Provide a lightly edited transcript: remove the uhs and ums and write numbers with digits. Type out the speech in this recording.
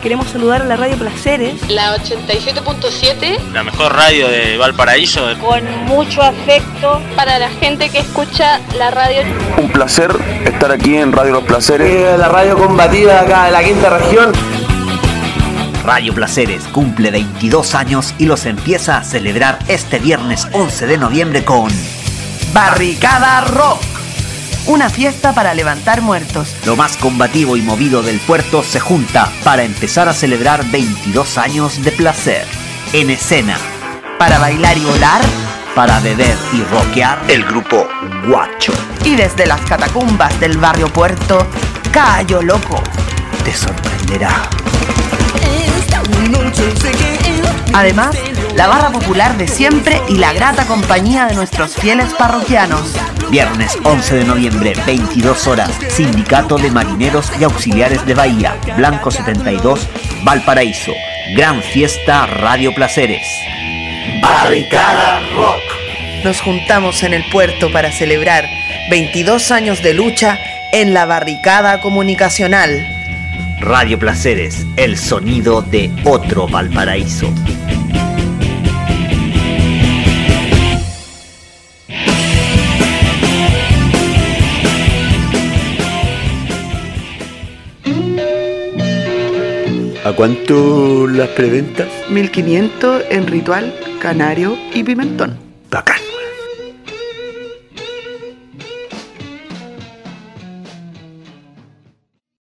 Queremos saludar a la Radio Placeres, la 87.7, la mejor radio de Valparaíso. Con mucho afecto para la gente que escucha la radio. Un placer estar aquí en Radio Los Placeres, la radio combativa acá de la quinta región. Radio Placeres cumple 22 años y los empieza a celebrar este viernes 11 de noviembre con Barricada Rock, una fiesta para levantar muertos. Lo más combativo y movido del puerto se junta para empezar a celebrar 22 años de placer. En escena, para bailar y volar, para beber y rockear, el grupo Guacho. Y desde las catacumbas del barrio Puerto, Cayo Loco te sorprenderá. Además, la barra popular de siempre y la grata compañía de nuestros fieles parroquianos. Viernes 11 de noviembre, 22 horas, Sindicato de Marineros y Auxiliares de Bahía, Blanco 72, Valparaíso. Gran fiesta Radio Placeres. Barricada Rock. Nos juntamos en el puerto para celebrar 22 años de lucha en la barricada comunicacional. Radio Placeres, el sonido de otro Valparaíso. ¿A cuánto las preventas? 1.500 en Ritual, Canario y Pimentón. Bacán.